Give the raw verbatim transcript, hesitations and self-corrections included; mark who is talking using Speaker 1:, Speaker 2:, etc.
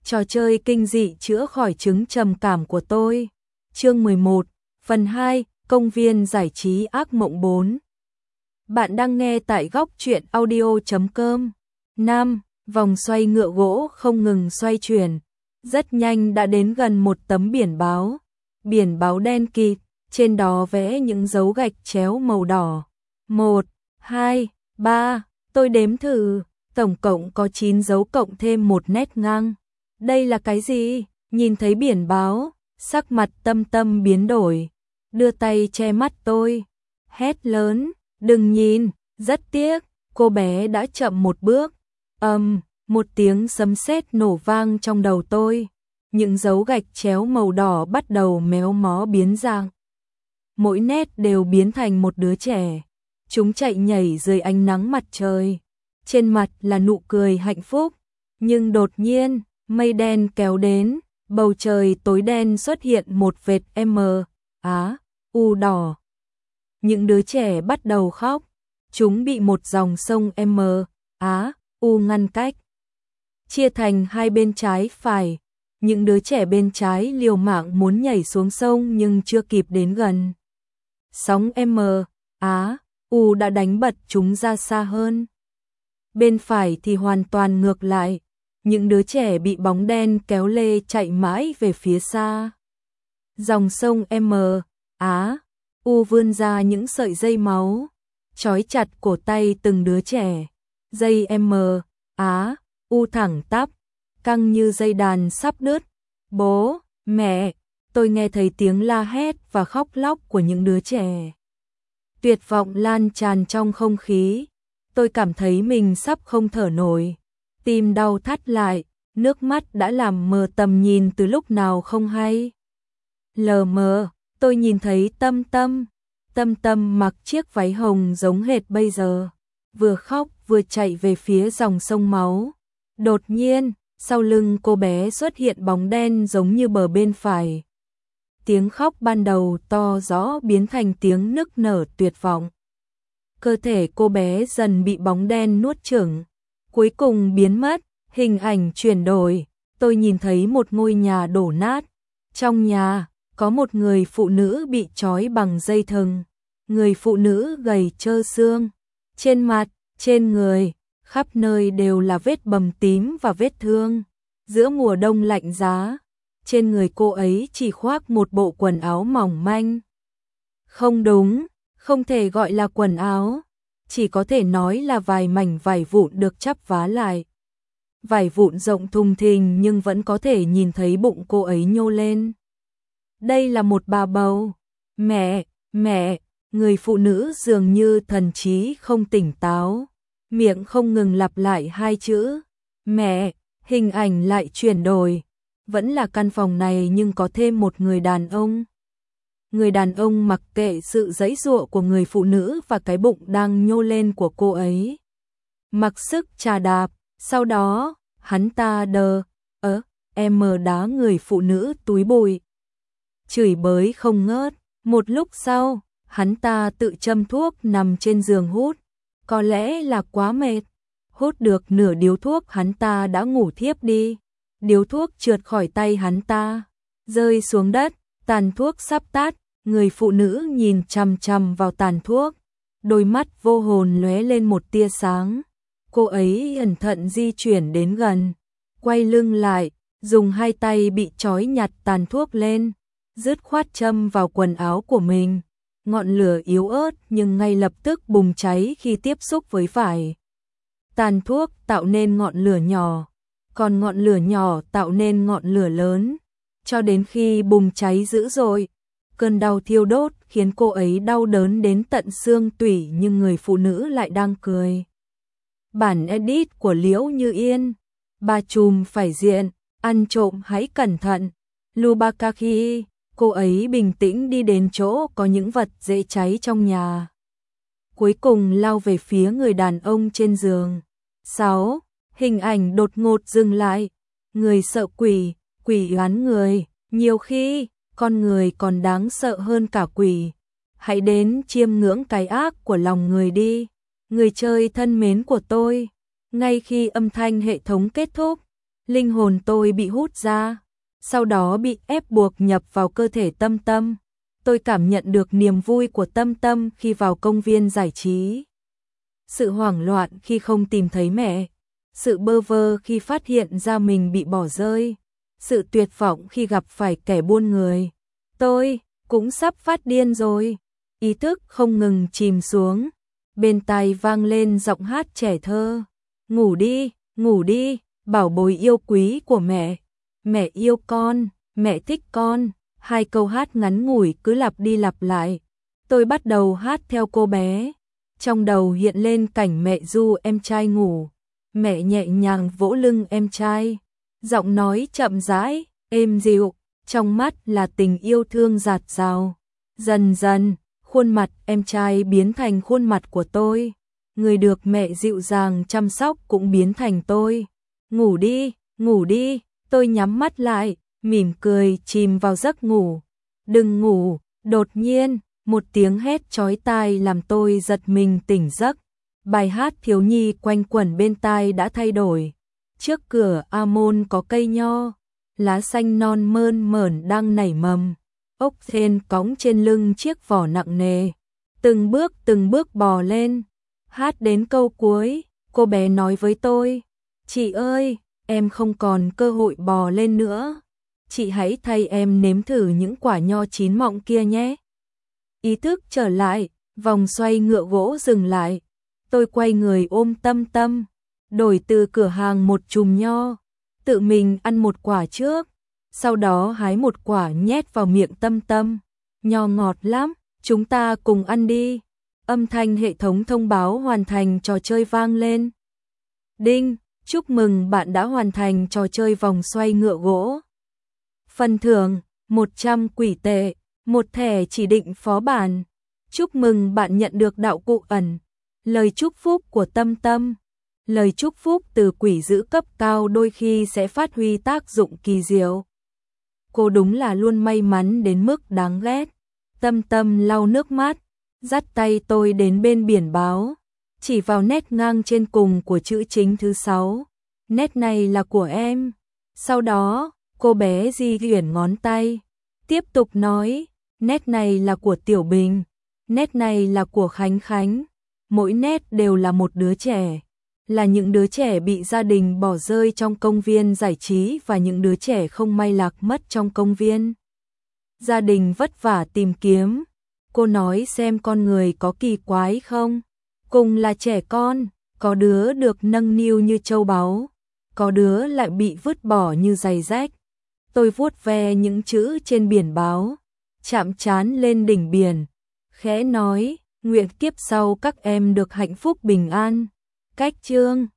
Speaker 1: Trò chơi kinh dị chữa khỏi chứng trầm cảm của tôi. Chương mười một, phần hai, công viên giải trí ác mộng bốn. Bạn đang nghe tại góc truyện audio chấm com. năm. Vòng xoay ngựa gỗ không ngừng xoay chuyển. Rất nhanh đã đến gần một tấm biển báo. Biển báo đen kịt, trên đó vẽ những dấu gạch chéo màu đỏ. một, hai, ba, tôi đếm thử, tổng cộng có chín dấu cộng thêm một nét ngang. Đây là cái gì? Nhìn thấy biển báo, sắc mặt Tâm Tâm biến đổi, đưa tay che mắt tôi, hét lớn, đừng nhìn, rất tiếc, cô bé đã chậm một bước. Ầm, um, một tiếng sấm sét nổ vang trong đầu tôi, những dấu gạch chéo màu đỏ bắt đầu méo mó biến dạng. Mỗi nét đều biến thành một đứa trẻ, chúng chạy nhảy dưới ánh nắng mặt trời, trên mặt là nụ cười hạnh phúc, nhưng đột nhiên, mây đen kéo đến, bầu trời tối đen xuất hiện một vệt M, Á, U đỏ. Những đứa trẻ bắt đầu khóc, chúng bị một dòng sông M, Á, U ngăn cách. Chia thành hai bên trái phải, những đứa trẻ bên trái liều mạng muốn nhảy xuống sông nhưng chưa kịp đến gần. Sóng M, Á, U đã đánh bật chúng ra xa hơn. Bên phải thì hoàn toàn ngược lại. Những đứa trẻ bị bóng đen kéo lê chạy mãi về phía xa. Dòng sông M, Á, U vươn ra những sợi dây máu, trói chặt cổ tay từng đứa trẻ. Dây M, Á, U thẳng tắp, căng như dây đàn sắp đứt. Bố, mẹ, tôi nghe thấy tiếng la hét và khóc lóc của những đứa trẻ. Tuyệt vọng lan tràn trong không khí. Tôi cảm thấy mình sắp không thở nổi. Tim đau thắt lại, nước mắt đã làm mờ tầm nhìn từ lúc nào không hay. Lờ mờ, tôi nhìn thấy Tâm Tâm. Tâm Tâm mặc chiếc váy hồng giống hệt bây giờ, vừa khóc vừa chạy về phía dòng sông máu. Đột nhiên, sau lưng cô bé xuất hiện bóng đen giống như bờ bên phải. Tiếng khóc ban đầu to rõ biến thành tiếng nức nở tuyệt vọng. Cơ thể cô bé dần bị bóng đen nuốt chửng, cuối cùng biến mất, hình ảnh chuyển đổi, tôi nhìn thấy một ngôi nhà đổ nát. Trong nhà, có một người phụ nữ bị trói bằng dây thừng. Người phụ nữ gầy trơ xương, trên mặt, trên người, khắp nơi đều là vết bầm tím và vết thương. Giữa mùa đông lạnh giá, trên người cô ấy chỉ khoác một bộ quần áo mỏng manh. Không đúng, không thể gọi là quần áo, chỉ có thể nói là vài mảnh vải vụn được chắp vá lại. Vải vụn rộng thùng thình nhưng vẫn có thể nhìn thấy bụng cô ấy nhô lên. Đây là một bà bầu. Mẹ, mẹ, người phụ nữ dường như thần trí không tỉnh táo, miệng không ngừng lặp lại hai chữ mẹ. Hình ảnh lại chuyển đổi, vẫn là căn phòng này nhưng có thêm một người đàn ông. Người đàn ông mặc kệ sự giãy giụa của người phụ nữ và cái bụng đang nhô lên của cô ấy, mặc sức chà đạp, sau đó, hắn ta đờ, ớ, em đá người phụ nữ túi bụi. Chửi bới không ngớt, một lúc sau, hắn ta tự châm thuốc nằm trên giường hút, có lẽ là quá mệt. Hút được nửa điếu thuốc hắn ta đã ngủ thiếp đi. Điếu thuốc trượt khỏi tay hắn ta, rơi xuống đất, tàn thuốc sắp tắt, người phụ nữ nhìn chằm chằm vào tàn thuốc, đôi mắt vô hồn lóe lên một tia sáng. Cô ấy cẩn thận di chuyển đến gần, quay lưng lại, dùng hai tay bị trói nhặt tàn thuốc lên, dứt khoát châm vào quần áo của mình. Ngọn lửa yếu ớt nhưng ngay lập tức bùng cháy khi tiếp xúc với vải. Tàn thuốc tạo nên ngọn lửa nhỏ, còn ngọn lửa nhỏ tạo nên ngọn lửa lớn, cho đến khi bùng cháy dữ dội. Cơn đau thiêu đốt khiến cô ấy đau đớn đến tận xương tủy nhưng người phụ nữ lại đang cười. Bản edit của Liễu Như Yên. Bà trùm phải diện, ăn trộm hãy cẩn thận. Lubakaki, cô ấy bình tĩnh đi đến chỗ có những vật dễ cháy trong nhà. Cuối cùng lao về phía người đàn ông trên giường. sáu. Hình ảnh đột ngột dừng lại. Người sợ quỷ, quỷ oán người. Nhiều khi, con người còn đáng sợ hơn cả quỷ. Hãy đến chiêm ngưỡng cái ác của lòng người đi. Người chơi thân mến của tôi. Ngay khi âm thanh hệ thống kết thúc, Linh hồn tôi bị hút ra, sau đó bị ép buộc nhập vào cơ thể Tâm Tâm. Tôi cảm nhận được niềm vui của Tâm Tâm khi vào công viên giải trí. Sự hoảng loạn khi không tìm thấy mẹ. Sự bơ vơ khi phát hiện ra mình bị bỏ rơi. Sự tuyệt vọng khi gặp phải kẻ buôn người. Tôi cũng sắp phát điên rồi. Ý thức không ngừng chìm xuống. Bên tai vang lên giọng hát trẻ thơ. Ngủ đi, ngủ đi, bảo bối yêu quý của mẹ. Mẹ yêu con, mẹ thích con. Hai câu hát ngắn ngủi cứ lặp đi lặp lại. Tôi bắt đầu hát theo cô bé. Trong đầu hiện lên cảnh mẹ du em trai ngủ. Mẹ nhẹ nhàng vỗ lưng em trai. Giọng nói chậm rãi, êm dịu. Trong mắt là tình yêu thương dạt dào. Dần dần, khuôn mặt em trai biến thành khuôn mặt của tôi. Người được mẹ dịu dàng chăm sóc cũng biến thành tôi. Ngủ đi, ngủ đi, tôi nhắm mắt lại, mỉm cười chìm vào giấc ngủ. Đừng ngủ, đột nhiên, một tiếng hét chói tai làm tôi giật mình tỉnh giấc. Bài hát thiếu nhi quanh quẩn bên tai đã thay đổi. Trước cửa A Môn có cây nho, lá xanh non mơn mởn đang nảy mầm. Ốc sên cõng trên lưng chiếc vỏ nặng nề. Từng bước từng bước bò lên. Hát đến câu cuối, cô bé nói với tôi. Chị ơi, em không còn cơ hội bò lên nữa. Chị hãy thay em nếm thử những quả nho chín mọng kia nhé. Ý thức trở lại, vòng xoay ngựa gỗ dừng lại. Tôi quay người ôm Tâm Tâm, đổi từ cửa hàng một chùm nho, tự mình ăn một quả trước, sau đó hái một quả nhét vào miệng Tâm Tâm. Nho ngọt lắm, chúng ta cùng ăn đi. Âm thanh hệ thống thông báo hoàn thành trò chơi vang lên. Đinh, chúc mừng bạn đã hoàn thành trò chơi vòng xoay ngựa gỗ. Phần thưởng, một trăm quỷ tệ, một thẻ chỉ định phó bản. Chúc mừng bạn nhận được đạo cụ ẩn. Lời chúc phúc của Tâm Tâm. Lời chúc phúc từ quỷ dữ cấp cao đôi khi sẽ phát huy tác dụng kỳ diệu. Cô đúng là luôn may mắn đến mức đáng ghét. Tâm Tâm lau nước mắt, dắt tay tôi đến bên biển báo, chỉ vào nét ngang trên cùng của chữ chính thứ sáu. Nét này là của em. Sau đó, cô bé di chuyển ngón tay, tiếp tục nói, nét này là của Tiểu Bình, nét này là của Khánh Khánh. Mỗi nét đều là một đứa trẻ, là những đứa trẻ bị gia đình bỏ rơi trong công viên giải trí và những đứa trẻ không may lạc mất trong công viên. Gia đình vất vả tìm kiếm. Cô nói xem con người có kỳ quái không? Cùng là trẻ con, có đứa được nâng niu như châu báu, có đứa lại bị vứt bỏ như giày rách. Tôi vuốt ve những chữ trên biển báo, chạm trán lên đỉnh biển, khẽ nói, nguyện kiếp sau các em được hạnh phúc bình an. Cách chương